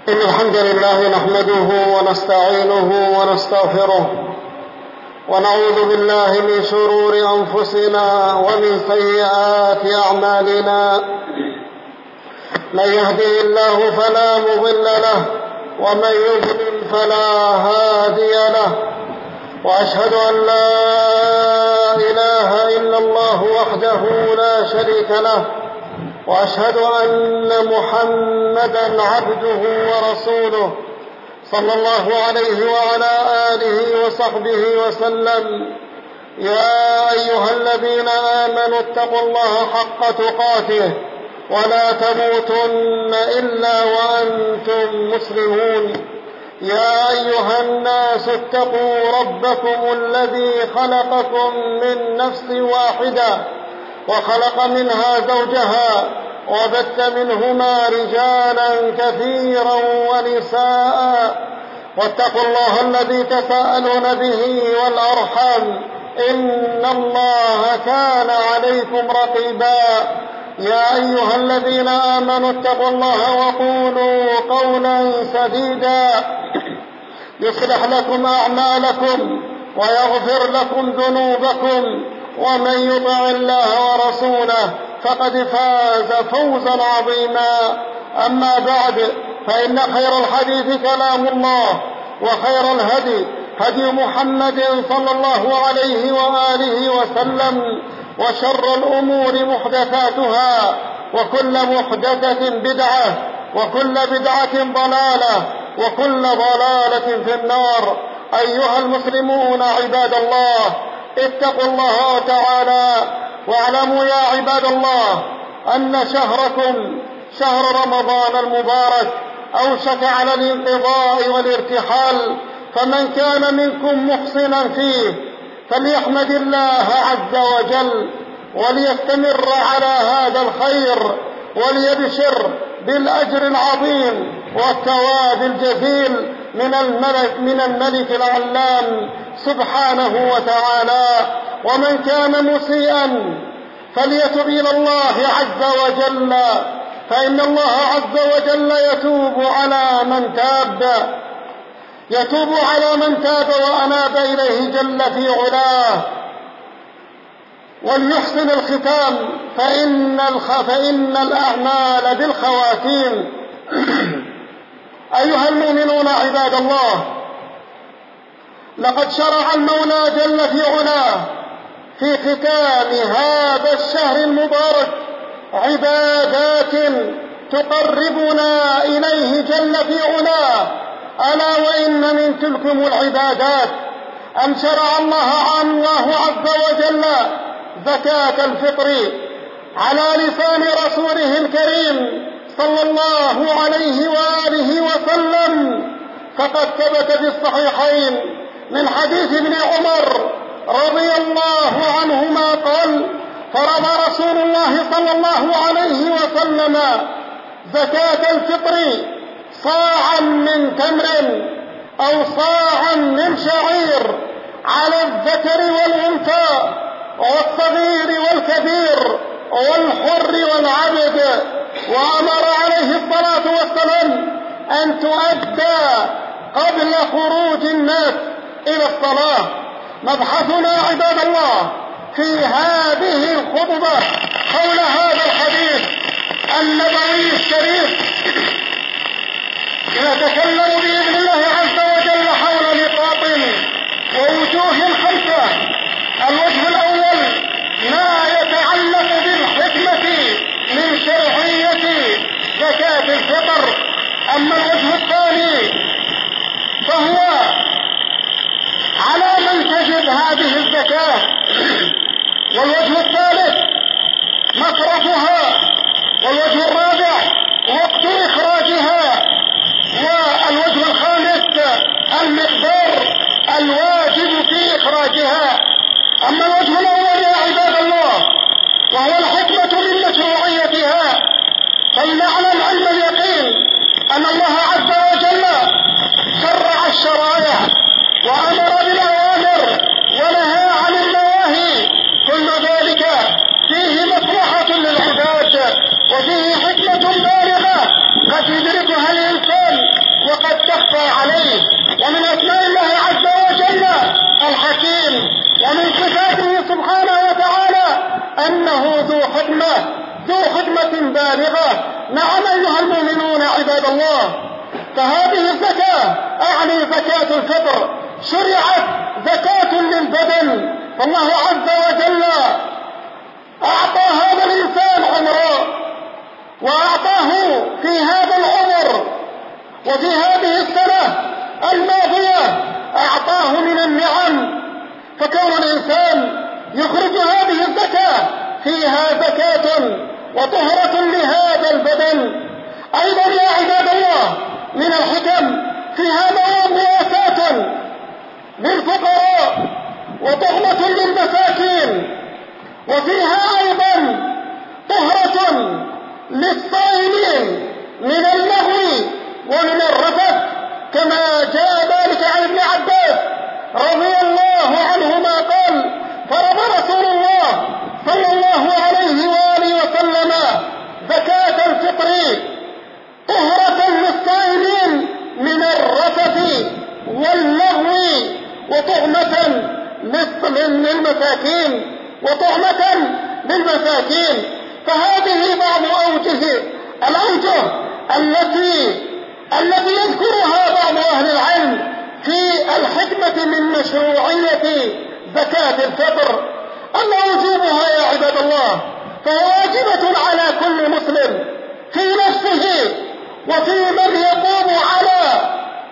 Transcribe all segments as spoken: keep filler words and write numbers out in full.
إن الحمد لله نحمده ونستعينه ونستغفره ونعوذ بالله من شرور أنفسنا ومن سيئات أعمالنا. من يهده الله فلا مضل له ومن يضلل فلا هادي له، وأشهد أن لا إله إلا الله وحده لا شريك له، وأشهد أن محمدًا عبده ورسوله صلى الله عليه وعلى آله وصحبه وسلم. يا أيها الذين آمنوا اتقوا الله حق تقاته ولا تموتن إلا وأنتم مسلمون. يا أيها الناس اتقوا ربكم الذي خلقكم من نفس واحدة وخلق منها زوجها وبث منهما رجالا كثيرا ونساء، واتقوا الله الذي تساءلون به والأرحام إن الله كان عليكم رقيبا. يا أيها الذين آمنوا اتقوا الله وقولوا قولا سديدا يصلح لكم أعمالكم ويغفر لكم ذنوبكم، ومن يطع الله ورسوله فقد فاز فوزا عظيما. أما بعد، فإن خير الحديث كلام الله، وخير الهدي هدي محمد صلى الله عليه وآله وسلم، وشر الأمور محدثاتها، وكل محدثة بدعة، وكل بدعة ضلالة، وكل ضلالة في النار. أيها المسلمون عباد الله، اتقوا الله تعالى واعلموا يا عباد الله أن شهركم شهر رمضان المبارك أوشك على الانقضاء والارتحال، فمن كان منكم محسنا فيه فليحمد الله عز وجل وليستمر على هذا الخير وليبشر بالأجر العظيم والثواب الجزيل من الملك من الملك العلام سبحانه وتعالى. ومن كان مسيئا فليتب إلى الله عز وجل، فإن الله عز وجل يتوب على من تاب يتوب على من تاب وأناب إليه جل في علاه. وليحسن الختام فإن, الخ... فإن الأعمال بالخواتيم. أيها المؤمنون عباد الله، لقد شرع المولى جل في علاه في ختام هذا الشهر المبارك عبادات تقربنا إليه جل في علاه. ألا وإن من تلكم العبادات أن شرع الله الله عز وجل زكاة الفطر على لسان رسوله الكريم صلى الله عليه وآله وسلم، فقد ثبت في الصحيحين من حديث ابن عمر رضي الله عنهما قال: فرض رسول الله صلى الله عليه وسلم زكاة الفطر صاعا من تمر أو صاعا من شعير على الذكر والأنثى والصغير والكبير والحر والعبد، وأمر عليه الصلاة والسلام أن تؤدى قبل خروج الناس إلى الصلاة. مبحثنا عباد الله في هذه الخطبة حول هذا الحديث النبوي الشريف نتكلم بإذن الله عز وجل حول نقاط ووجوه خمسة. الوجه الأول ما يتعلق بالحكمة من شرعية زكاة الفطر. أما الوجه الثاني فهو على من تجب هذه الزكاة. والوجه الثالث مصرفها. والوجه الرابع وقت إخراجها. عباد الله، فهذه الزكاة أعني زكاة الفطر شرعت زكاة للبدن، فالله عز وجل أعطى هذا الإنسان عمره، وأعطاه في هذا العمر وفي هذه السنة الماضية أعطاه من النعم، فكون الإنسان يخرج هذه الزكاة فيها زكاة وطهرة لهذا البدن. أيضا يا عباد الله من الحكم فيها مواساة للفقراء وطهرة للمساكين، وفيها أيضا طهرة للصائمين من اللغو ومن الرفث، كما جاء ذلك عن ابن عباس رضي الله عنهما قال: فرض رسول الله صلى الله عليه وآله وسلم زكاة الفطر طهرة للصائمين من الرفث واللغو وطعمة للمساكين وطعمة للمساكين. فهذه بعض أوجه الأوجه التي التي يذكرها بعض أهل العلم في الحكمة من مشروعية زكاة الفطر. أما وجوبها يا عباد الله فواجبة على كل مسلم في نفسه وفي من يقوم على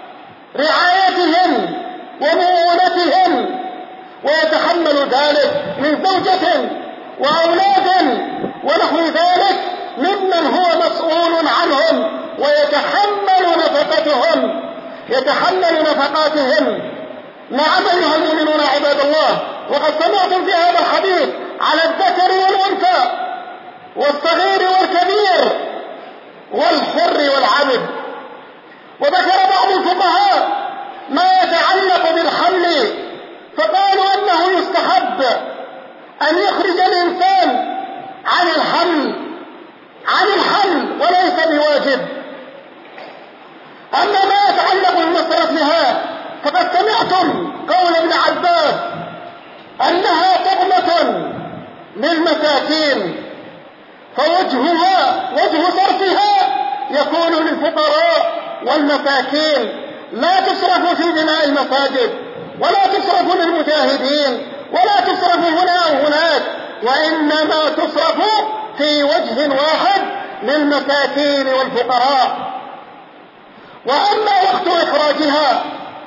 رعايتهم ومؤونتهم، ويتحمل ذلك من زوجة وأولاد ونحو ذلك ممن هو مسؤول عنهم، ويتحمل نفقتهم يتحمل نفقاتهم. نعم أيها المؤمنون عباد الله، وقد سمعتم في هذا الحديث على الذكر والأنثى والصغير والكبير والحر والعبد. وذكر بعض الفقهاء ما يتعلق بالحمل، فقالوا أنه يستحب أن يخرج الإنسان عن الحمل عن الحمل وليس بواجب. أما ما يتعلق بمسألتها فقد سمعتم قول ابن عباس أنها طعمة للمساكين، فوجهها وجه صرفها يكون للفقراء والمساكين، لا تصرف في بناء المساجد ولا تصرف للمجاهدين ولا تصرف هنا أو هناك، وإنما تصرف في وجه واحد للمساكين والفقراء. وأما وقت إخراجها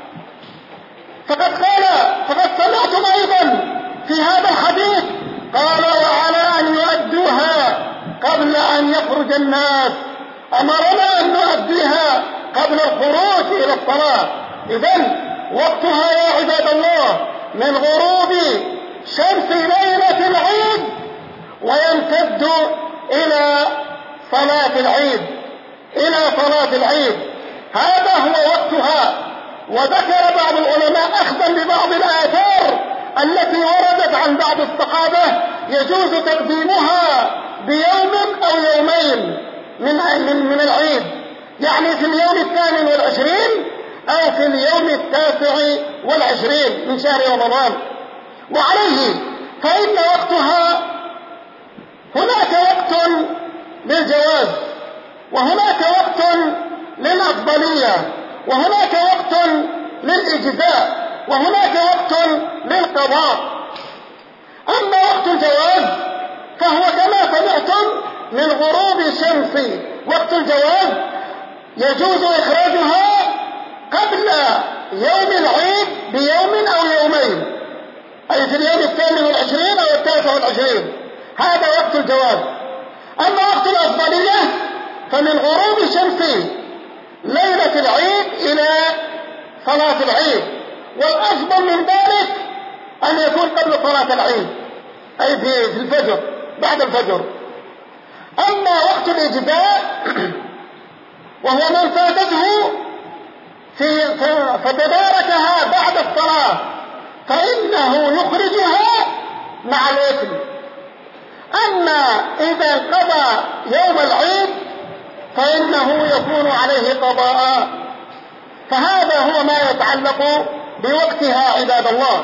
فقد قال فقد سمعتم أيضا في هذا الحديث قال: وعلى أن يؤدوها قبل أن يخرج الناس، أمرنا أن نؤديها قبل الخروج إلى الصلاة. إذن وقتها يا عباد الله من غروب شمس ليلة العيد ويمتد إلى صلاة العيد إلى صلاة العيد هذا هو وقتها. وذكر بعض العلماء أخذا ببعض الآثار التي وردت عن بعض الصحابة يجوز تقديمها بيوم أو يومين من من العيد، يعني في اليوم الثامن والعشرين أو في اليوم التاسع والعشرين من شهر رمضان. وعليه فإن وقتها هناك وقت للجواز، وهناك وقت للأفضلية، وهناك وقت للإجزاء، وهناك وقت للقضاء. أما وقت الجواز فهو كما سمعتم من غروب الشمس. وقت الجواز يجوز إخراجها قبل يوم العيد بيوم أو يومين، أي في اليوم الثامن والعشرين أو التاسع والعشرين، هذا وقت الجواز. أما وقت الأفضلية فمن غروب الشمس ليلة العيد إلى صلاة العيد، والأفضل من ذلك أن يكون قبل صلاة العيد أي في الفجر بعد الفجر. أما وقت الإجزاء وهو من فاتته في فتداركها بعد الصلاة فإنه يخرجها مع الإثم. أما إذا قضى يوم العيد فإنه يكون عليه قضاء. فهذا هو ما يتعلق بوقتها عباد الله.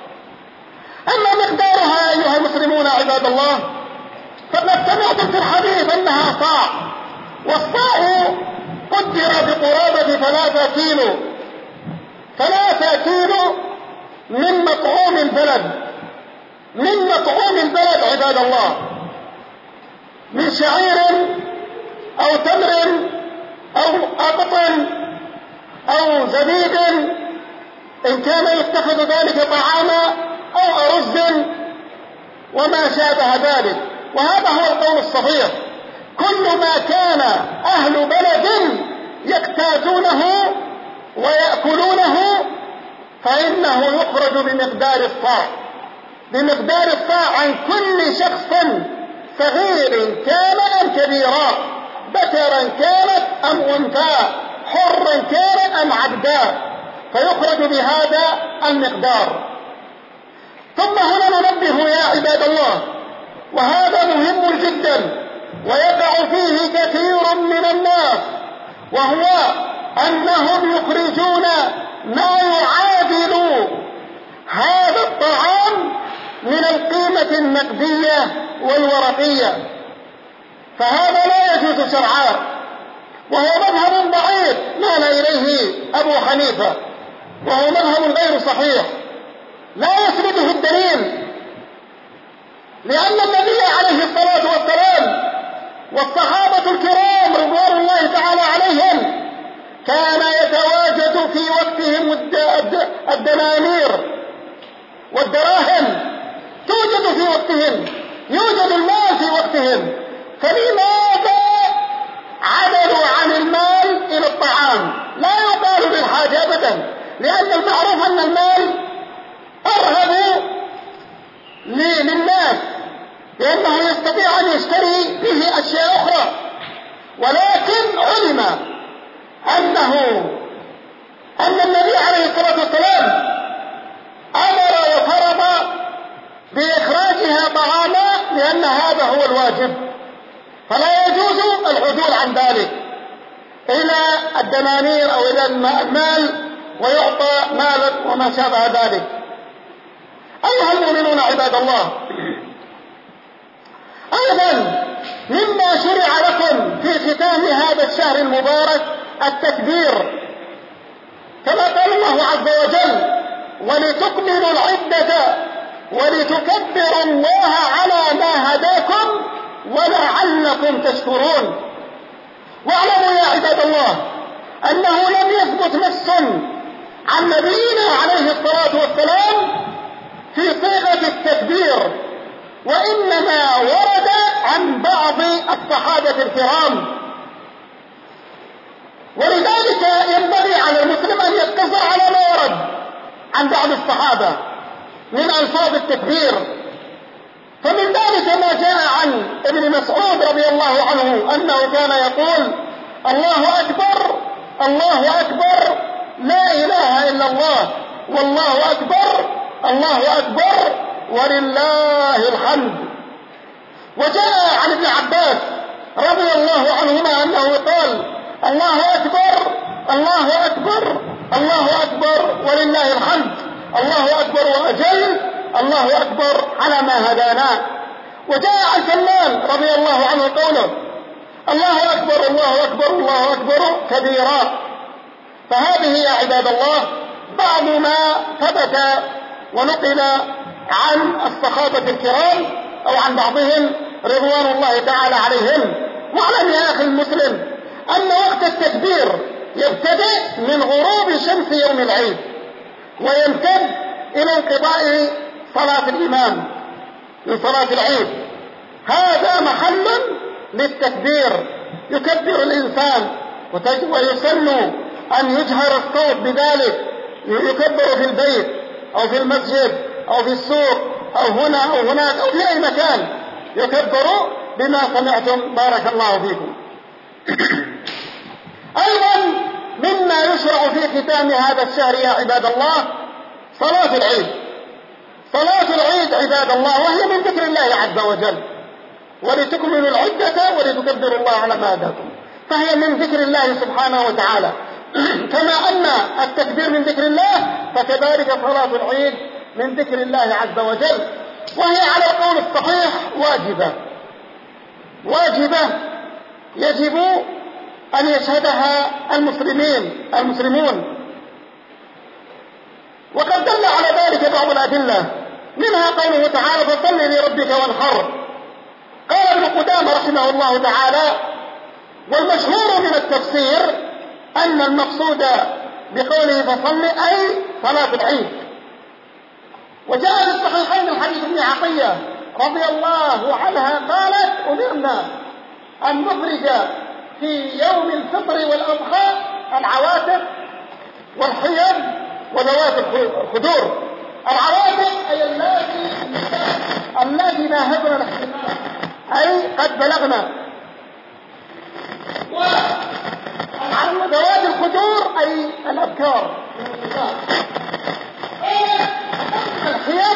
أما مقدارها أيها المسلمون عباد الله فقد سمعتم في الحديث أنها صاع، والصاع قدر بقرابة ثلاثة كيلو ثلاثة كيلو من مطعوم البلد، من مطعوم البلد عباد الله، من شعير أو تمر أو أقط أو زبيب إن كان يتخذ ذلك طعاما أو أرز وما شابه ذلك. وهذا هو القول الصحيح، كل ما كان أهل بلد يكتازونه ويأكلونه فإنه يخرج بمقدار الصاع، بمقدار الصاع عن كل شخص صغير كان أم كبيرا، ذكرا كانت أم أنثى، حرا كان أم عبدا، فيخرج بهذا المقدار. ثم هنا ننبه يا عباد الله، وهذا مهم جدا ويقع فيه كثير من الناس، وهو أنهم يخرجون ما يعادل هذا الطعام من القيمة النقدية والورقية، فهذا لا يجوز شرعا، وهو مذهب ضعيف مال إليه أبو حنيفة، وهو مذهب غير صحيح لا يسنده الدليل، لأن النبي عليه الصلاة والسلام والصحابة الكرام رضوان الله تعالى عليهم كان يتواجد في وقتهم الدنانير والدراهم توجد في وقتهم، يوجد المال في وقتهم، فلماذا عدلوا عن المال إلى الطعام؟ لا يقال بالحاجة أبدا، لأن المعروف أن المال أرهب للناس، لأنه يستطيع أن يشتري به أشياء أخرى، ولكن علم أنه أن النبي عليه الصلاة والسلام أمر وفرض بإخراجها طعاما لأن هذا هو الواجب، فلا يجوز العدول عن ذلك إلى الدنانير أو إلى المال ويعطى مالا وما شابه ذلك. أيها المؤمنون عباد الله، أيضا مما شرع لكم في ختام هذا الشهر المبارك التكبير، كما قال الله عز وجل: ولتكملوا العدة ولتكبروا الله على ما هداكم ولعلكم تشكرون. واعلموا يا عباد الله أنه لم يثبت نص عن نبينا عليه الصلاة والسلام في صيغة التكبير، وإنما ورد عن بعض الصحابة الكرام، ولذلك ينبغي على المسلم أن يقتصر على ما ورد عن بعض الصحابة من ألفاظ التكبير. فمن ذلك ما جاء عن ابن مسعود رضي الله عنه أنه كان يقول: الله أكبر الله أكبر لا إله إلا الله، والله أكبر الله أكبر ولله الحمد. وجاء عن ابن عباس رضي الله عنهما أنه قال: الله أكبر الله أكبر الله أكبر ولله الحمد، الله أكبر وأجل، الله أكبر على ما هدانا. وجاء عن سلمان رضي الله عنه قوله: الله أكبر الله أكبر الله أكبر كبيرا. فهذه يا عباد الله بعض ما ثبت ونقل عن الصحابة الكرام أو عن بعضهم رضوان الله تعالى عليهم. واعلم يا أخي المسلم أن وقت التكبير يبتدئ من غروب شمس يوم العيد ويمتد إلى انقضاء صلاة الإمام من صلاة العيد. هذا محل للتكبير، يكبر الإنسان ويسن أن يجهر الصوت بذلك، يكبر في البيت أو في المسجد أو في السوق أو هنا أو هناك أو في أي مكان، يكبر بما سمعتم بارك الله فيكم. أيضا مما يشرع في ختام هذا الشهر يا عباد الله صلاة العيد. صلاة العيد عباد الله وهي من ذكر الله عز وجل، ولتكملوا العدة ولتكبروا الله على ما هداكم، فهي من ذكر الله سبحانه وتعالى. كما أن التكبير من ذكر الله فكذلك صلاة العيد من ذكر الله عز وجل، وهي على القول الصحيح واجبة واجبة يجب أن يشهدها المسلمين المسلمون. وقد دل على ذلك بعض الأدلة، منها قوله تعالى فصل لربك وانحر. قال ابن قدامة رحمه الله تعالى: والمشهور من التفسير أن المقصود بقوله فصل أي صلاة العيد. وجاء في الصحيحين الحديث ابن عطية رضي الله عنها قالت: أمرنا أن نخرج في يوم الفطر والأضحى العواتق والحيض وذوات الخدور. العواتق أي اللاتي اللاتي ناهضن الاحتمال، أي قد بلغنا. وذوات الخدور أي الأبكار. الحيض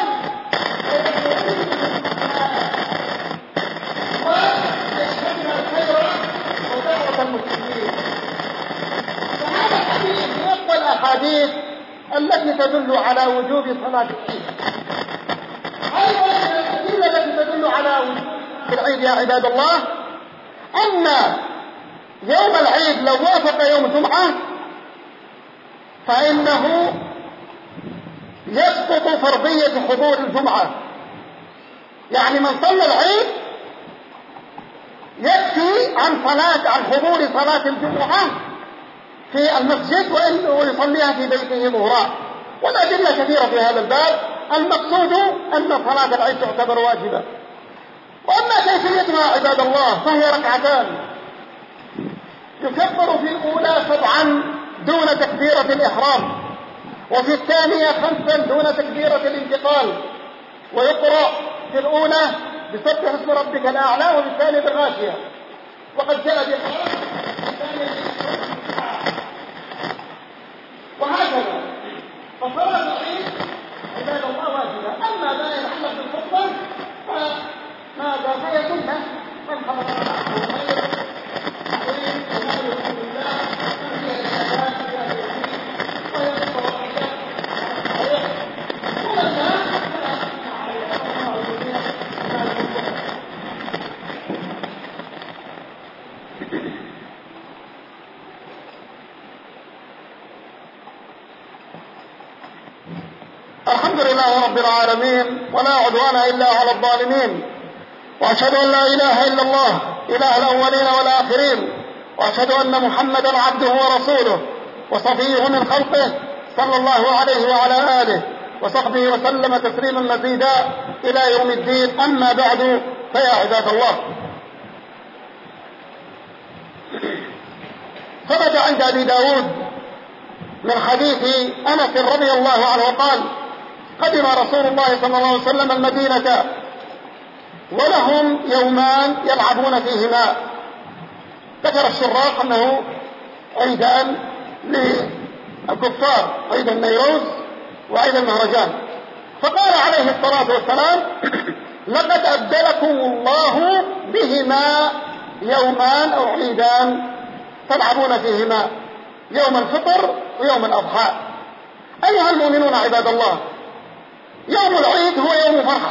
ويشهدنا الخير ودعوة المسلمين. فهذا الحديث من أقوى الأحاديث التي تدل على وجوب صلاة العيد. أيضا من الأدلة التي تدل على وجوب العيد يا عباد الله أن يوم العيد لو وافق يوم جمعة فإنه يسقط فرضية حضور الجمعة. يعني من صلى العيد يكفي عن صلاة عن حضور صلاة الجمعة في المسجد ويصليها في بيته ظهرا. والأدلة كثيرة في هذا الباب. المقصود أن صلاة العيد تعتبر واجبة. وأما كيفيتها عباد الله فهي ركعتان، يكبر في الأولى سبعا دون تكبيرة الإحرام، وفي الثانية خمسا دون تكبيرة الانتقال، ويقرأ في الأولى بسبح اسم ربك الأعلى وفي الثانية بالغاشية. وقد جاء بقراءة وهكذا. فصلاة العيد عباد الله واجبة. أما ما يتعلق بالخطبة فماذا فهي سنة من حضر الخير عظيم وما يرحم الله من فيها الشهادات ولا يزيد ويذكر الرحمة ولا الناس فلا تسمع عليها الله الجميع ما يكون. الحمد لله رب العالمين، ولا عدوان إلا على الظالمين، وأشهد أن لا إله إلا الله إله الأولين والآخرين، وأشهد أن محمدا عبده ورسوله وصفيه من خلقه صلى الله عليه وعلى آله وصحبه وسلم تسليما مزيدا إلى يوم الدين. أما بعد، فيا عباد الله، ثبت عند أبي داود من حديث أنس رضي الله عنه قال: قدم رسول الله صلى الله عليه وسلم المدينة ولهم يومان يلعبون فيهما. ذكر الشراح أنه عيدان للكفار، عيد النيروز وعيد المهرجان. فقال عليه الصلاة والسلام: لقد أبدلكم الله بهما يومان أو عيدان تلعبون فيهما، يوم الفطر ويوم الأضحى. أيها المؤمنون عباد الله، يوم العيد هو يوم فرح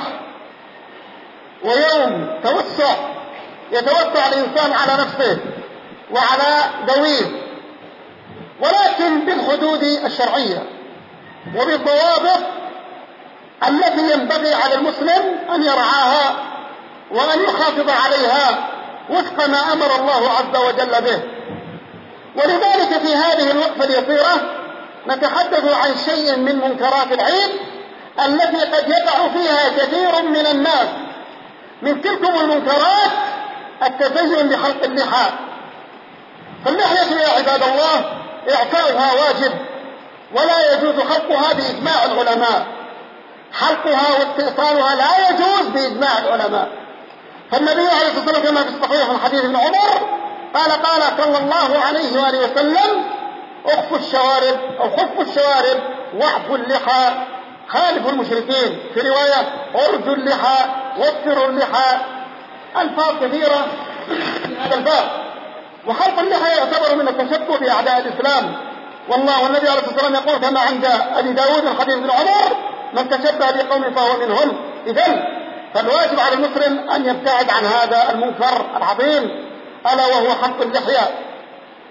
ويوم توسع، يتوسع الإنسان على نفسه وعلى ذويه، ولكن بالحدود الشرعية وبالضوابط التي ينبغي على المسلم أن يرعاها وأن يحافظ عليها وفق ما أمر الله عز وجل به. ولذلك في هذه الوقفة اليسيرة نتحدث عن شيء من منكرات العيد التي قد يقع فيها كثير من الناس. من تلكم المنكرات التزين بخلق اللحى. فاللحية يا عباد الله إعفاؤها واجب، ولا يجوز خلقها بإجماع العلماء. حلقها واستئصالها لا يجوز بإجماع العلماء. فالنبي عليه الصلاة والسلام كما في الصحيح من حديث ابن عمر قال قال صلى الله عليه وآله وسلم: اخفوا الشوارب أو خفوا الشوارب واعفوا اللحى، خالفوا المشركين. في رواية: ارجوا اللحى وفروا اللحى. ألفاظ كثيرة في هذا الباب. وخلق اللحى يعتبر من التشبه بأعداء الإسلام. والله والنبي عليه الصلاة والسلام يقول كما عند أبي داود من حديث ابن عمر: من تشبه بقوم فهو منهم. إذن فالواجب على المسلم أن يبتعد عن هذا المنكر العظيم ألا وهو حلق اللحية.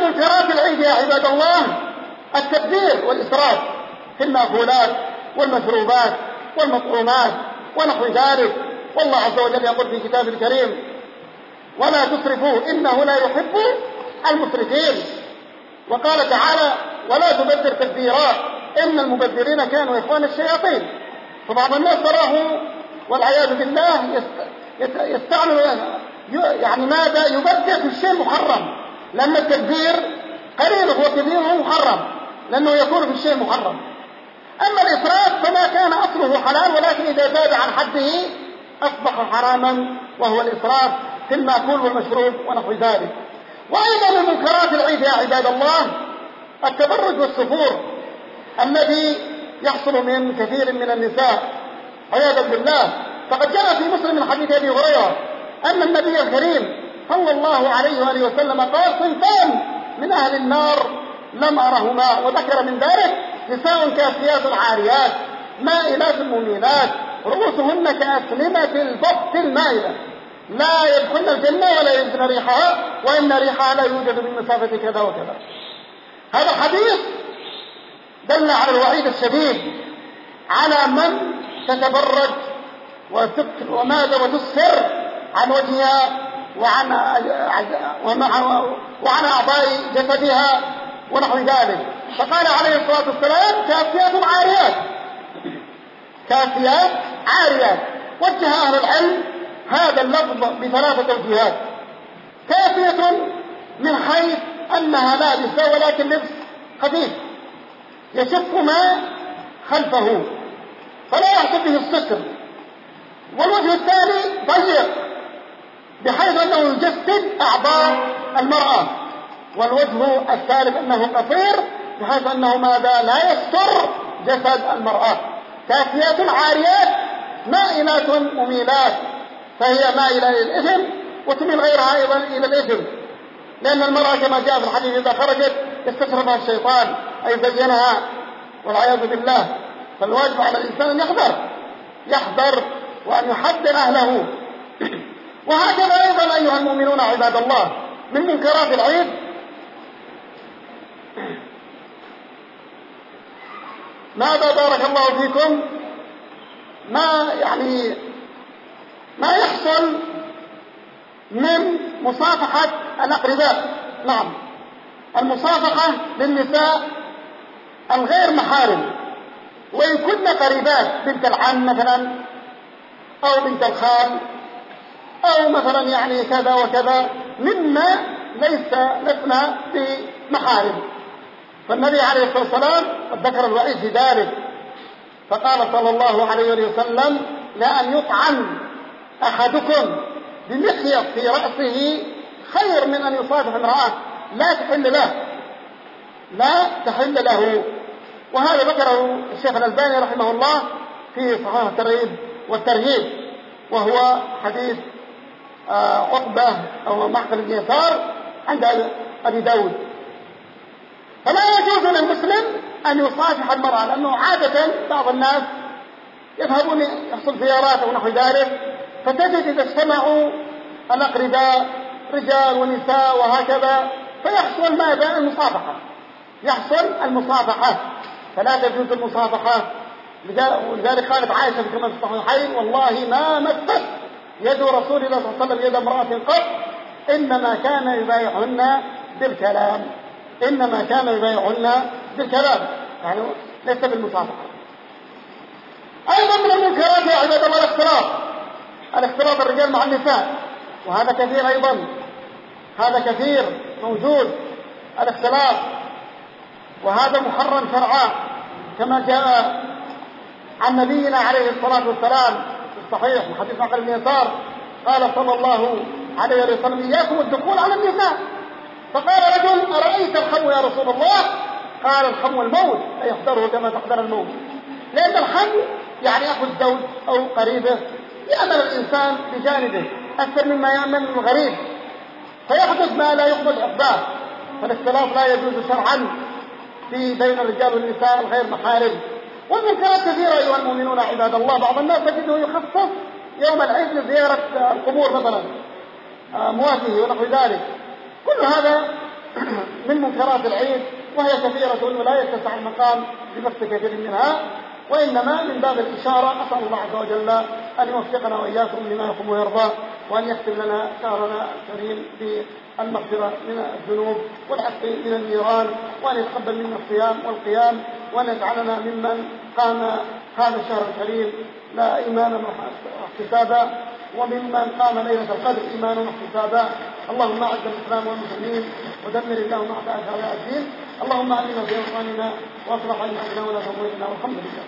منكرات العيد يا عباد الله التبذير والإسراف في المأكولات والمشروبات والمطعومات ونحو ذلك. والله عز وجل يقول في كتابه الكريم: ولا تسرفوا إنه لا يحب المسرفين. وقال تعالى: ولا تبذر تبذيرا إن المبذرين كانوا إخوان الشياطين. فبعض الناس تراه والعياذ بالله يستعمل يعني ماذا يبذر في الشيء المحرم، لأن التبذير قليله وكثيره محرم، لأنه يكون في الشيء المحرم. أما الإسراف فما كان أصله حلال، ولكن إذا زاد عن حده أصبح حراما، وهو الإسراف في المأكول والمشروب ونحو ذلك. وأيضا من منكرات العيد يا عباد الله التبرج والسفور الذي يحصل من كثير من النساء عياذا بالله. فقد جاء في مسلم من حديث أبي هريرة أن النبي الكريم صلى الله عليه وآله وسلم قال: صنفان من أهل النار لم أرهما، وذكر من ذلك: نساء كاسيات عاريات مائلات مميلات رؤوسهن كأسنمة البط المائلة لا يدخلن الجنة ولا يجدن ريحها وإن ريحها لا يوجد من مسافة كذا وكذا. هذا الحديث دل على الوعيد الشديد على من تتبرج وماذا وتسفر عن وجهها وعن وعن أعضاء جسدها ونحو ذلك. فقال عليه الصلاة والسلام: كاسيات عاريات. كاسيات عاريات. وجه أهل العلم هذا اللفظ بثلاثة توجيهات: كاسية من حيث أنها لابسة ولكن لبس خفيف يشف ما خلفه فلا يحصل به الستر. والوجه الثاني ضيق بحيث أنه يجسد أعضاء المرأة. والوجه الثالث أنه قصير بحيث أنه ماذا لا يستر جسد المرأة. كاسيات عاريات مائلات مميلات، فهي مائلة إلى الإثم وتميل غيرها أيضا إلى الإثم، لأن المرأة كما جاء في الحديث إذا خرجت يستشرفها الشيطان أي زينها والعياذ بالله. فالواجب على الإنسان أن يحذر يحذر وأن يحذر أهله. وهكذا أيضا أيها المؤمنون عباد الله من منكرات العيد ماذا بارك الله فيكم ما يعني ما يحصل من مصافحة الأقرباء. نعم، المصافحة للنساء الغير محارم، وإن كن قريبات، بنت العم مثلا أو بنت الخال أو مثلا يعني كذا وكذا مما ليس لسنا بمحارم. فالنبي عليه الصلاة والسلام قد ذكر الوعيد في ذلك، فقال صلى الله عليه وسلم: لأن يطعن أحدكم بمخيط في رأسه خير من أن يصافح امرأة لا تحل له لا تحل له. وهذا ذكره الشيخ الألباني رحمه الله في صحيح الترغيب والترهيب، وهو حديث عقبة أو معقل بن يسار عند أبي داود. فلا يجوز للمسلم أن يصافح المرأة، لأنه عادة بعض الناس يذهبون يحصل زيارات أو نحو ذلك، فتجد إذا اجتمعوا الأقرباء رجال ونساء وهكذا فيحصل ماذا؟ المصافحة يحصل المصافحة فلا تجوز المصافحة. لذلك قالت عائشة كما في الصحيحين: والله ما مست يد رسول الله صلى الله عليه وسلم يد امرأة قط إنما كان يبايعهن بالكلام إنما كان يبايعهن بالكلام يعني ليس بالمصافحة. أيضا من المنكرات يا عباد الله الاختلاط الاختلاط الرجال مع النساء، وهذا كثير أيضا هذا كثير موجود الاختلاط، وهذا محرم شرعا كما جاء عن نبينا عليه الصلاة والسلام في الصحيح من حديث معقل بن يسار قال صلى الله عليه وسلم: إياكم الدخول على النساء. فقال رجل: أرأيت الخمو يا رسول الله؟ قال: الخمو الموت، أي يحضره كما تحضر الموت، لأن الخمو يعني أخو الزوج أو قريبه يأمن الإنسان بجانبه أكثر مما يأمن الغريب، فيحدث ما لا يقبل عقباه. فالاختلاط لا يجوز شرعا في بين الرجال والنساء الغير محارم. والمنكرات كثيرة أيها المؤمنون عباد الله. بعض الناس تجده يخصص يوم العيد لزيارة القبور مثلا مواته ونحو ذلك. كل هذا من من منكرات العيد، وهي كثيرة ولا يتسع المقام ببث كثير منها، وإنما من باب الإشارة. أسأل الله عز وجل أن يوفقنا وإياكم لما يحب ويرضى، وأن يختم لنا شهرنا الكريم بالمغفرة من الذنوب والعتق من النيران، وأن يتقبل منا الصيام والقيام، وأن يجعلنا ممن قام هذا الشهر الكريم لا إيمانا واحتسابا، وممن قام ليلة القدر إيمانا واحتسابا. اللهم أعز الإسلام والمسلمين ودمر اللهم أعداءك أعداء الدين. اللهم آمنا في أوطاننا وأصلح أئمتنا ولا أمورنا، والحمد لله.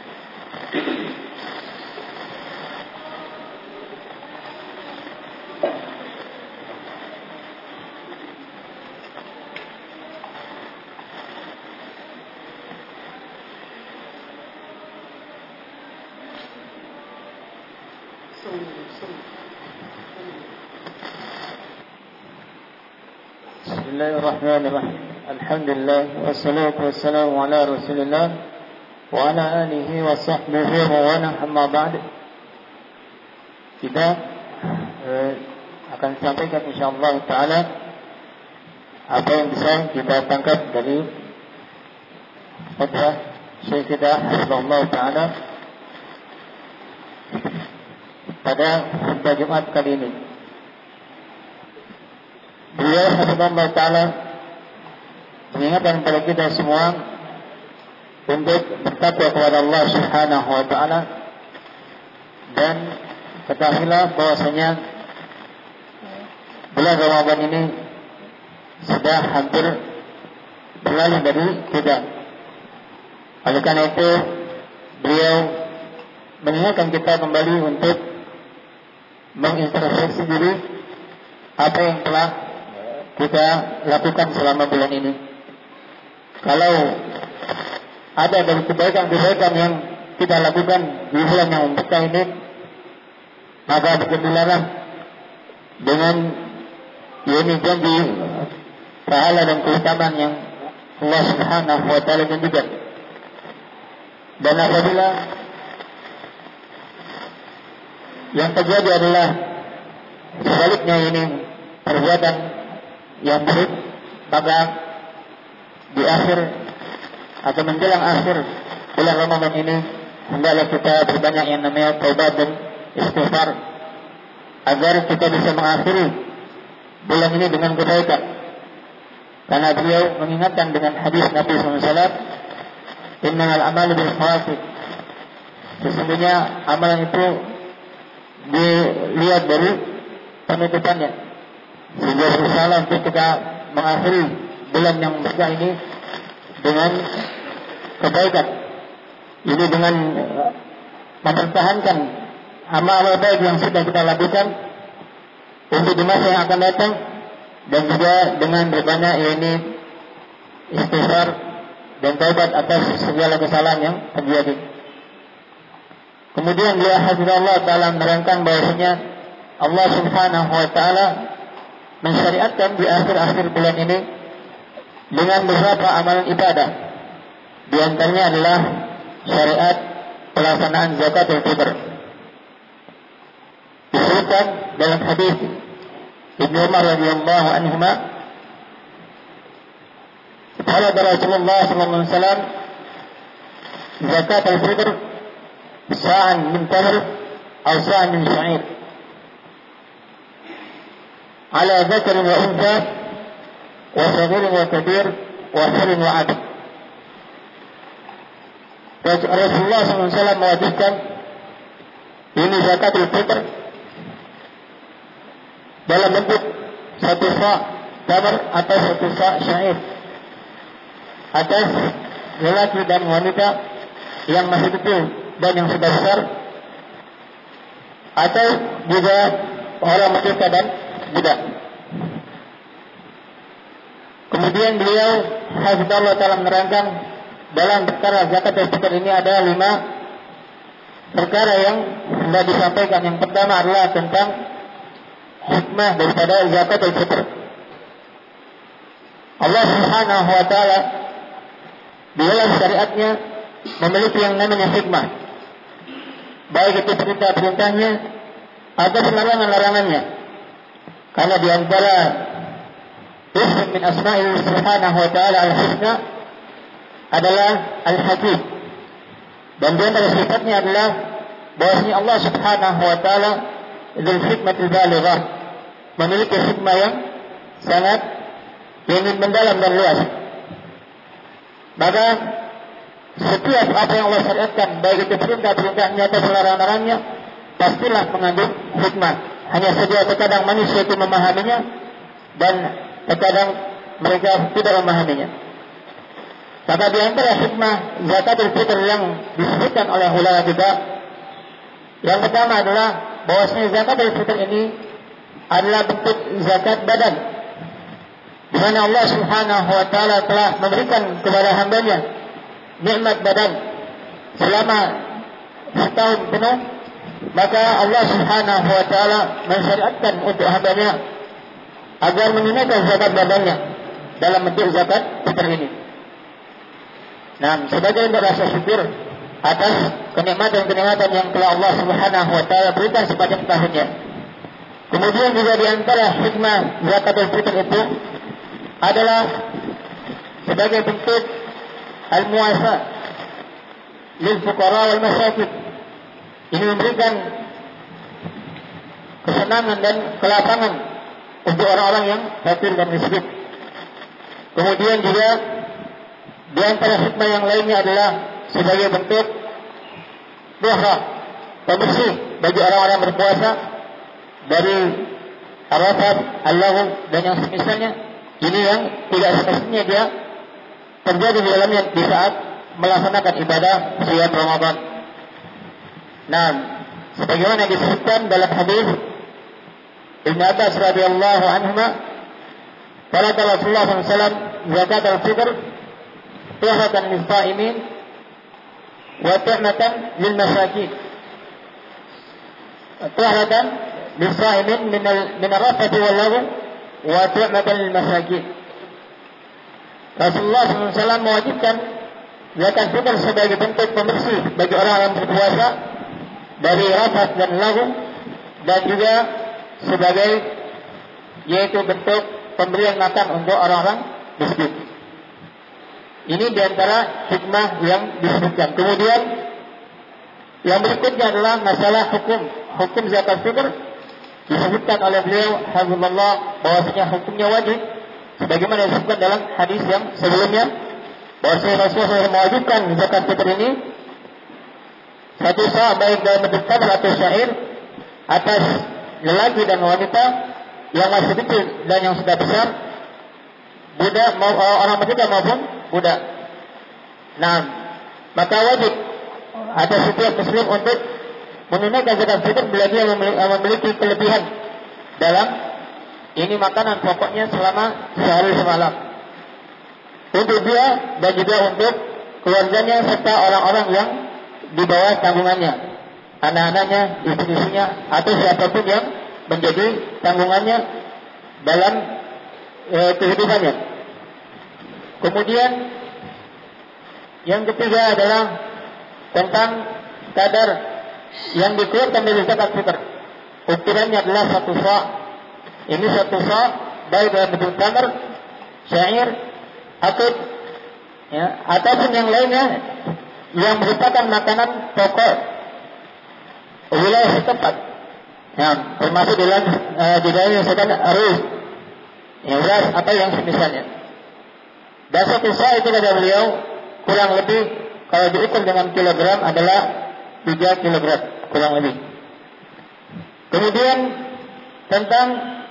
Bismillahirrahmanirrahim. Alhamdulillah wassalatu wassalamu ala Rasulillah wa ala alihi wa sahbihi wa wala amma ba'd. Kita eh, akan sampaikan insyaallah taala apa yang bisa kita tangkap dari khutbah Syekh kita hafizahullah taala pada khutbah Jumat kali ini. Beliau hafizahullah taala mengingatkan kepada kita semua untuk bertakwa kepada Allah Subhanahu wa taala, dan ketahuilah bahwasanya bulan Ramadan ini sudah hampir berlalu dari kita. Oleh karena itu beliau mengingatkan kita kembali untuk mengintrospeksi diri apa yang telah kita lakukan selama bulan ini. Kalau ada dari kebaikan-kebaikan yang kita lakukan di bulan yang membuka ini, maka bergembiralah dengan ini janji pahala dan keutamaan yang Allah Subhanahu wa taala janjikan. Dan apabila yang terjadi adalah sebaliknya, ini perbuatan yang buruk, maka di akhir atau menjelang akhir bulan Ramadan ini hendaklah kita berbanyak yang namanya taubat dan istighfar, agar kita bisa mengakhiri bulan ini dengan kebaikan. Karena beliau mengingatkan dengan hadis Nabi sallallahu alaihi wasallam, innamal a'malu bil khawatim, sesungguhnya amalan itu dilihat dari penutupannya, sehingga berusaha untuk kita mengakhiri bulan yang berkah ini dengan kebaikan. Ini dengan mempertahankan amal-amal baik yang sudah kita lakukan untuk di masa yang akan datang, dan juga dengan berbanyak ini istighfar dan taubat atas segala kesalahan yang terjadi. Kemudian beliau hafizahullah taala menerangkan bahwasanya Allah Subhanahu wa taala mensyariatkan di akhir-akhir bulan ini dengan beberapa amalan ibadah. Di antaranya adalah syariat pelaksanaan zakatul fitr. Disebutkan dalam hadis Ibnu Umar radhiyallahu anhuma, qala Rasulullah sallallahu alaihi wasallam, zakatul fitr sa'an min tamr atau sa'an min sya'ir ala dzakar wa untha wa saghir wa kabir wa hur wa 'abd. Rasulullah sallallahu alaihi wasallam mewajibkan ini zakatul fitr dalam bentuk satu sa' tamar atau satu sa' syair atas lelaki dan wanita yang masih kecil dan yang sudah besar, atau juga orang merdeka dan budak. Kemudian beliau hafizahullah taala menerangkan dalam perkara zakat dan fitr ini ada lima perkara yang sudah disampaikan. Yang pertama adalah tentang hikmah daripada zakat dan fitr. Allah Subhanahu wa taala di dalam syariatnya memiliki yang namanya hikmah, baik itu perintah-perintahnya atau larangan-larangannya. Karena di antara ism min asma'ihi subhanahu wa ta'ala al-husna adalah Al-Hakim. Dan di antara sifatnya adalah bahwasanya Allah subhanahu wa ta'ala dzul hikmatil balighah, memiliki hikmah yang sangat yang mendalam dan luas. Maka setiap apa yang Allah syariatkan, baik itu perintah-perintahnya atau larangan-larangannya, pastilah mengandung hikmah. Hanya saja terkadang manusia itu memahaminya dan terkadang mereka tidak memahaminya. Maka di antara hikmah zakatul fitr yang disebutkan oleh ulama kita, yang pertama adalah bahwasanya zakatul fitr ini adalah bentuk zakat badan, di mana Allah Subhanahu wa taala telah memberikan kepada hamba-Nya nikmat badan selama setahun penuh. Maka Allah Subhanahu wa taala mensyariatkan untuk hamba-Nya agar menunaikan zakat badannya dalam bentuk zakat fitr ini. Nah, sebagai rasa syukur atas kenikmatan-kenikmatan yang telah Allah Subhanahu wa taala berikan sepanjang tahunnya. Kemudian juga di antara hikmah zakatul fitr itu adalah sebagai bentuk al-muasa lil fuqara wal masakin. Ini memberikan kesenangan dan kelapangan untuk orang-orang yang fakir dan miskin. Kemudian juga di antara hikmah yang lainnya adalah sebagai bentuk doha, pembersih bagi orang-orang berpuasa dari arafat, al-laghu dan yang semisalnya. Ini yang tidak semestinya dia terjadi di dalamnya di saat melaksanakan ibadah siam Ramadan. Nah, sebagaimana disebutkan dalam hadis Ibnu Abbas radhiyallahu anhuma, kata Rasulullah sallallahu alaihi wasallam, zakat al-fitr tuhratan lis-sha'imin wa tu'matan lil masakin. Tuhratan lis-sha'imin min min ar-rafati wal lagwi wa tu'matan lil masakin. Rasulullah sallallahu alaihi wasallam mewajibkan zakat fitr sebagai bentuk pembersih bagi orang yang berpuasa dari rafat dan lagu, dan juga sebagai yaitu bentuk pemberian makan untuk orang-orang miskin. Ini diantara hikmah yang disebutkan. Kemudian yang berikutnya adalah masalah hukum hukum zakat fitr. Disebutkan oleh beliau hafizallah bahwasanya hukumnya wajib, sebagaimana disebutkan dalam hadis yang sebelumnya, bahwasanya Rasulullah mewajibkan zakat fitr ini satu sah baik dalam bentuk tamr atau syair atas lelaki dan wanita yang masih kecil dan yang sudah besar, budak mau orang merdeka maupun budak. Nah, maka wajib atas setiap muslim untuk menunaikan zakat fitr bila dia memiliki kelebihan dalam ini makanan pokoknya selama sehari semalam untuk dia dan juga untuk keluarganya serta orang-orang yang di bawah tanggungannya, anak-anaknya, istri-istrinya atau siapapun yang menjadi tanggungannya dalam e, kehidupannya. Kemudian yang ketiga adalah tentang kadar yang dikeluarkan dari zakat fitr. Ukurannya adalah satu sa'. Ini satu sa' baik dalam bentuk tamar, syair, akid, ya, ataupun yang lainnya yang merupakan makanan pokok wilayah setempat. Ya, termasuk dalam uh, di dalamnya misalkan arus, ya, beras atau yang semisalnya. Dan satu sa' itu kata beliau kurang lebih kalau diukur dengan kilogram adalah tiga kilogram kurang lebih. Kemudian tentang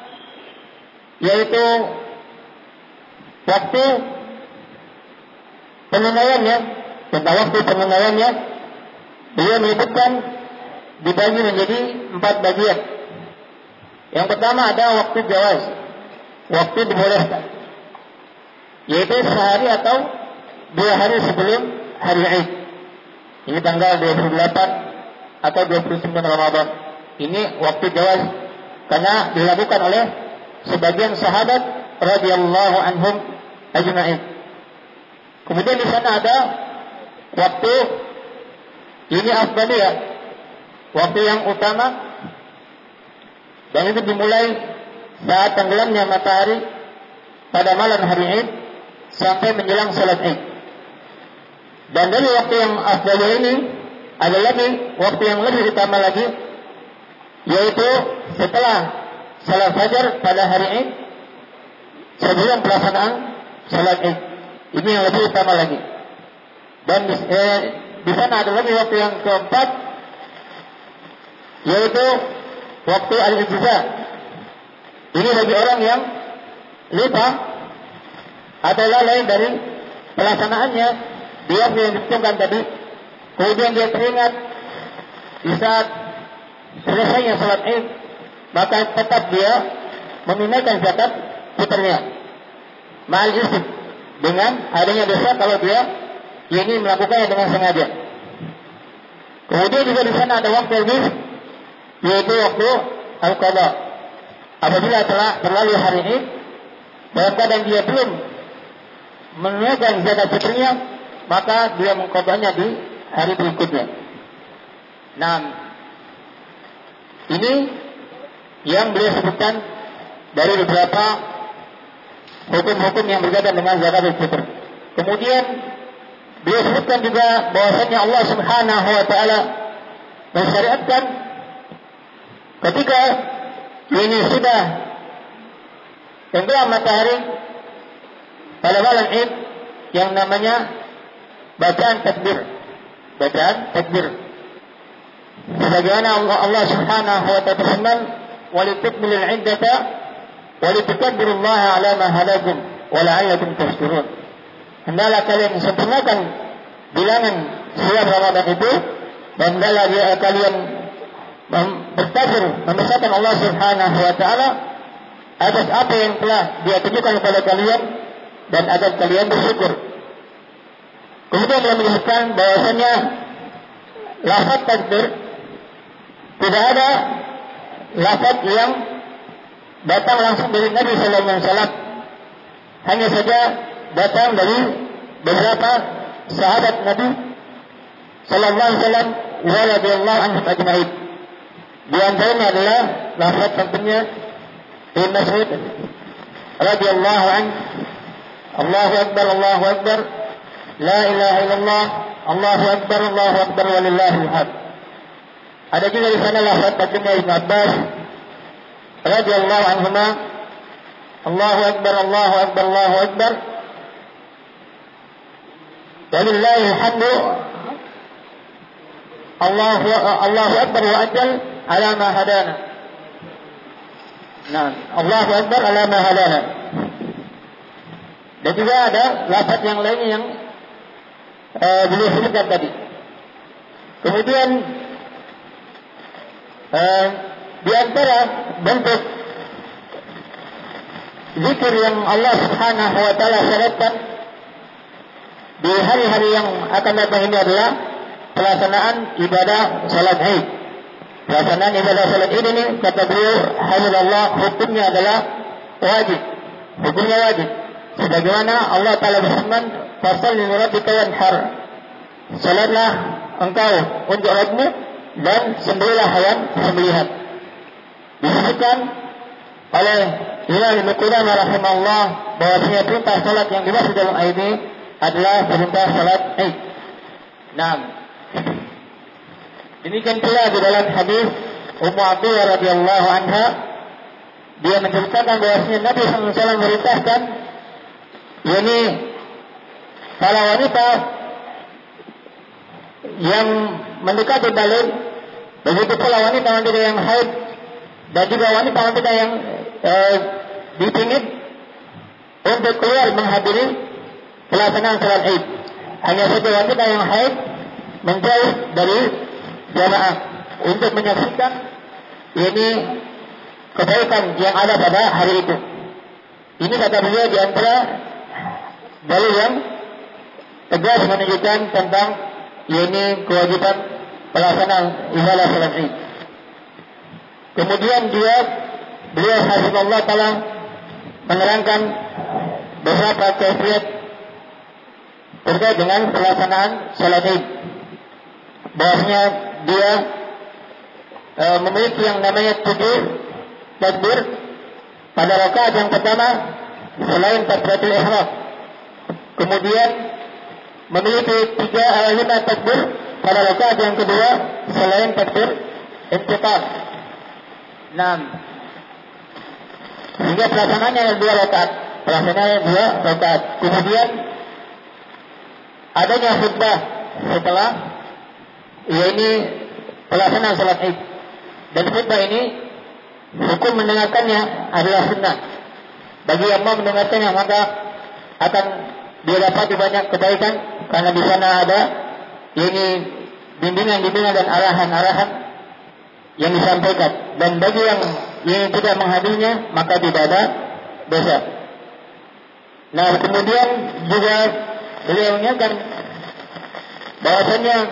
yaitu waktu penunaiannya, tentang waktu penunaiannya beliau menyebutkan dibagi menjadi empat bagian. Yang pertama ada waktu jawaz, waktu dibolehkan, yaitu sehari atau dua hari sebelum hari Id. Ini tanggal dua puluh delapan atau dua puluh sembilan Ramadan. Ini waktu jawaz karena dilakukan oleh sebagian sahabat radhiyallahu anhum ajma'in. Kemudian di sana ada waktu ini afdaliyah, waktu yang utama, dan itu dimulai saat tenggelamnya matahari pada malam hari Id sampai menjelang salat Id. Dan dari waktu yang afdal ini ada lagi waktu yang lebih utama lagi, yaitu setelah salat fajar pada hari Id sebelum pelaksanaan salat Id. Ini yang lebih utama lagi. Dan di, eh, di sana ada lagi waktu yang keempat, yaitu waktu al-ijza. Ini bagi orang yang lupa atau lalai dari pelaksanaannya di waktu yang ditentukan tadi, kemudian dia teringat di saat selesainya salat Id, maka tetap dia menunaikan zakat fitrnya ma'al ism, dengan adanya dosa kalau dia ini melakukannya dengan sengaja. Kemudian juga di sana ada waktu lebih, yaitu waktu al-qadha. Apabila telah terlalu hari ini dalam keadaan dia belum menunaikan zakat fitrnya, maka dia mengqadhanya di hari berikutnya. Nah, ini yang beliau sebutkan dari beberapa hukum-hukum yang berkaitan dengan zakat fitr. Kemudian beliau sebutkan juga bahwasanya Allah Subhanahu wa taala mensyariatkan ketika ini sudah tenggelam matahari pada malam Id yang namanya bacaan takbir. Bacaan takbir. Sebagaimana Allah, Allah Subhanahu wa taala berfirman, "Walitukmilul 'iddata walitukabbirullaha 'ala ma hadakum wa la'allakum tashkurun." Hendaklah kalian sempurnakan bilangan siam Ramadan itu, dan hendaklah kalian bertakbir membesarkan Allah Subhanahu wa taala atas apa yang telah Dia tunjukkan kepada kalian dan agar kalian bersyukur. Kemudian beliau menyebutkan bahwasanya lafaz takbir tidak ada lafaz yang datang langsung dari Nabi sallallahu alaihi wasallam, hanya saja datang dari beberapa sahabat Nabi sallallahu alaihi wasallam wa radhiyallahu anhum ajma'in. Di antaranya adalah lafaz takbirnya Ibnu Mas'ud radhiyallahu anhu, Allahu akbar, Allahu akbar, la ilaha illallah, Allahu akbar, Allahu akbar, walillahil hamd. Ada juga di sana lafaz takbirnya Ibnu Abbas radhiyallahu anhuma, Allahu akbar, Allahu akbar, Allahu akbar, walillahil hamd, Allahu Allahu akbar wa ajal ala ma hadana. Nah, Allahu akbar ala ma hadana. Dan juga ada lafaz yang lain yang uh, beliau sebutkan tadi. Kemudian uh, di antara bentuk zikir yang Allah Subhanahu wa taala syaratkan di hari-hari yang akan datang ini adalah pelaksanaan ibadah salat Id. Pelaksanaan ibadah salat Id ini, kata beliau, hamdulillah, hukumnya adalah wajib. Hukumnya wajib. Sebagaimana Allah Taala berfirman, "Fasholli li rabbika wanhar." Salatlah engkau untuk Rabbmu dan sembelihlah hewan sembelihan. Disebutkan oleh Imam Ibnu Qudamah rahimahullah bahwasanya perintah salat yang dimaksud dalam ayat ini adalah perintah salat Id. Naam. Demikian pula di dalam hadis Ummu Athiyyah radhiyallahu anha, dia menceritakan bahwasanya Nabi sallallahu alaihi wasallam memerintahkan, yakni para wanita yang mendekati balik, begitu pula wanita-wanita yang haid dan juga wanita-wanita yang eh, dipingit untuk keluar menghadiri pelaksanaan salat Id. Hanya saja wanita yang haid menjauh dari jamaah untuk menyaksikan ini kebaikan yang ada pada hari itu. Ini kata beliau di antara dalil yang tegas menunjukkan tentang ini kewajiban pelaksanaan ibadah salat Id. Kemudian dia beliau hafizallah taala menerangkan beberapa kaifiat terkait dengan pelaksanaan salat Id. Bahwasanya dia e, memiliki yang namanya tujuh takbir pada rakaat yang pertama, selain takbiratul ihram. Kemudian memiliki tiga uh, lima takbir pada rakaat yang kedua selain takbir intiqal. enam. Sehingga pelaksanaannya yang dua rakaat, pelaksanaannya dua rakaat. Kemudian adanya khutbah setelah, ya ini pelaksanaan salat Id. Dan khutbah ini hukum mendengarkannya adalah sunnah. Bagi yang mau mendengarkannya maka akan dia dapati banyak kebaikan, karena di sana ada ini bimbingan-bimbingan dan arahan-arahan yang disampaikan. Dan bagi yang yang tidak menghadirinya maka tidak ada dosa. Nah, kemudian juga beliau mengingatkan bahwasanya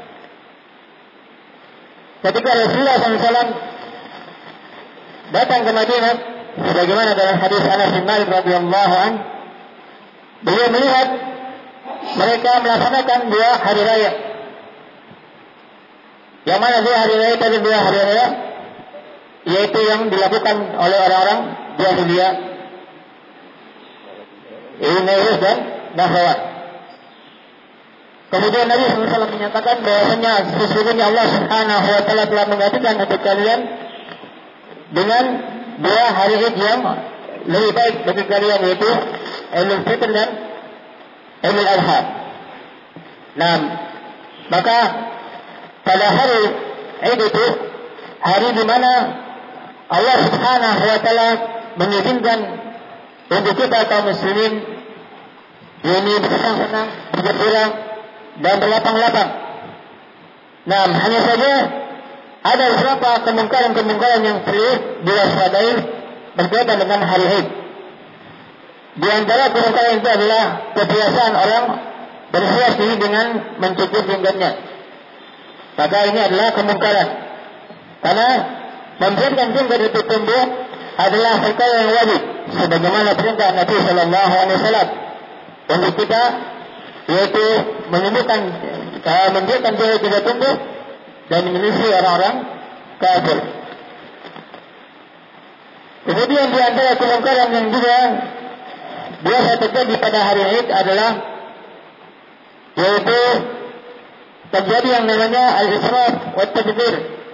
ketika Rasulullah shallallahu alaihi wasallam datang ke Madinah, sebagaimana dalam hadis Anas bin Malik radhiyallahu anhu, beliau melihat mereka melaksanakan dua hari raya. Yang mana dua hari raya tadi dua hari raya, yaitu yang dilakukan oleh orang-orang jahiliyah, Nairus dan Nahrawat. Kemudian Nabi shallallahu alaihi wasallam menyatakan bahwasanya sesungguhnya Allah Subhanahu wa taala telah menggantikan untuk kalian dengan dua hari Id yang lebih baik bagi kalian, yaitu Idul Fitr dan Idul Adha. Nah, maka pada hari Id itu hari di mana Allah Subhanahu wa taala mengizinkan untuk kita kaum muslimin ini bersenang-senang, bergembira dan berlapang-lapang. Nah, hanya saja ada beberapa kemungkaran-kemungkaran yang perlu diwaspadai berkaitan dengan hari Id. Di antara kemungkaran itu adalah kebiasaan orang berhias diri dengan mencukur jenggotnya. Maka ini adalah kemungkaran. Karena membiarkan jenggot itu tumbuh adalah perkara yang wajib, sebagaimana perintah Nabi Sallallahu Alaihi Wasallam untuk kita, yaitu menumbuhkan, membiarkan jenggot tidak tumbuh dan menyelisih orang-orang kafir. Kemudian di antara kemungkaran yang juga biasa terjadi pada hari Id adalah yaitu terjadi yang namanya al-israf wa tabdzir,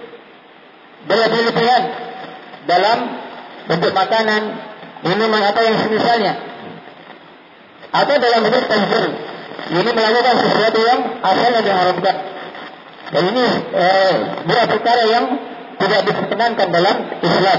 berlebihan dalam bentuk makanan, minuman atau yang semisalnya, atau dalam bentuk tabdzir, ini melakukan sesuatu yang asalnya diharamkan. Dan ini eh, berat perkara yang tidak diperkenankan dalam Islam.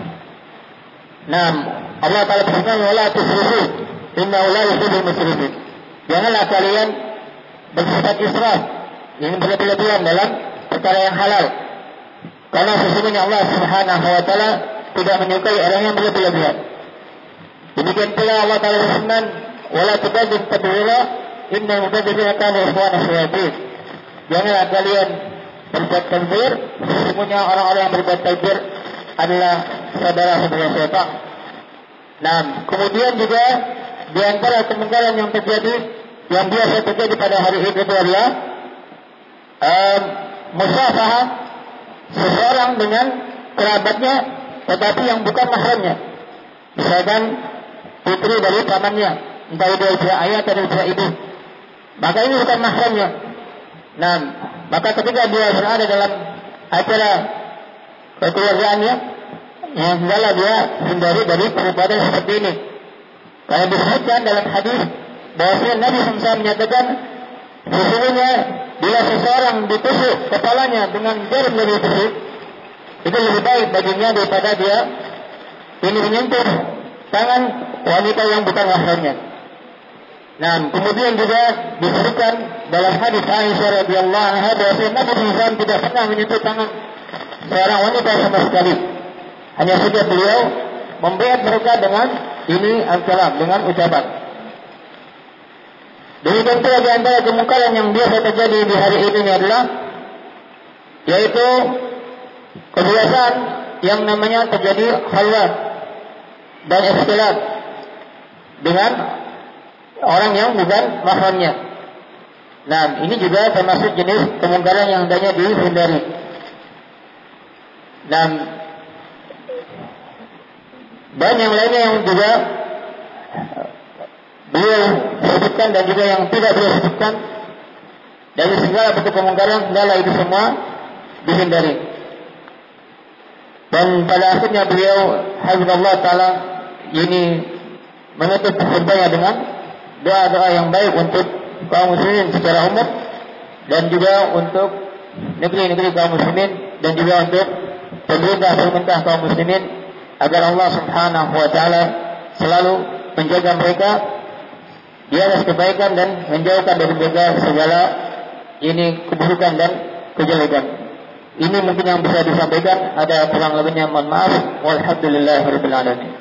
Nah, Allah Taala berfirman, "Wala tusrifu, innahu la yuhibbul musrifin." Janganlah kalian bersifat israf, ini berlebihan dalam perkara yang halal, karena sesungguhnya Allah Subhanahu wa taala tidak menyukai orang yang berlebihan. Demikian pula Allah Taala berfirman, "Wala tubadzir tabdzira, innal mubadzirina kanu ikhwana syayatin." Janganlah kalian berbuat tabdzir, sesungguhnya orang-orang yang berbuat tabdzir adalah saudara-saudara syaitan. Nah, kemudian juga di antara kemungkaran yang terjadi, yang biasa terjadi pada hari Id itu adalah um, musyafahah seseorang dengan kerabatnya, tetapi yang bukan mahramnya. Misalkan putri dari pamannya, entah itu pihak ayah atau pihak ibu, maka ini bukan mahramnya. Nah, maka ketika dia berada dalam acara kekeluargaannya, yang hendaklah dia hindari dari perbuatan seperti ini. Karena disebutkan dalam hadis bahwasanya Nabi shallallahu alaihi wasallam menyatakan, sesungguhnya bila seseorang ditusuk kepalanya dengan jarum dari tusuk, itu lebih baik baginya daripada dia ini menyentuh tangan wanita yang bukan mahramnya. Nah, kemudian juga disebutkan dalam hadis Aisyah radhiyallahu anha bahwasanya Nabi shallallahu alaihi wasallam tidak pernah menyentuh tangan seorang wanita sama sekali. Hanya saja beliau membayar mereka dengan ini al-kalam, dengan ucapan. Demikian pula di antara kemungkaran yang biasa terjadi di hari ini adalah yaitu kebiasaan yang namanya terjadi khalwat dan ikhtilat dengan orang yang bukan mahramnya. Nah, ini juga termasuk jenis kemungkaran yang hendaknya dihindari. Nah, dan yang lainnya yang juga beliau sebutkan dan juga yang tidak beliau sebutkan, dari segala bentuk kemungkaran, hendaklah itu semua dihindari. Dan pada akhirnya beliau hafizallahu taala ini menutup khutbahnya dengan doa-doa yang baik untuk kaum muslimin secara umum dan juga untuk negeri-negeri kaum muslimin dan juga untuk pemerintah-pemerintah kaum muslimin agar Allah Subhanahu wa taala selalu menjaga mereka di atas kebaikan dan menjauhkan dari mereka segala ini keburukan dan kejelekan. Ini mungkin yang bisa disampaikan, ada kurang lebihnya mohon maaf. Walhamdulillahirabbil alamin.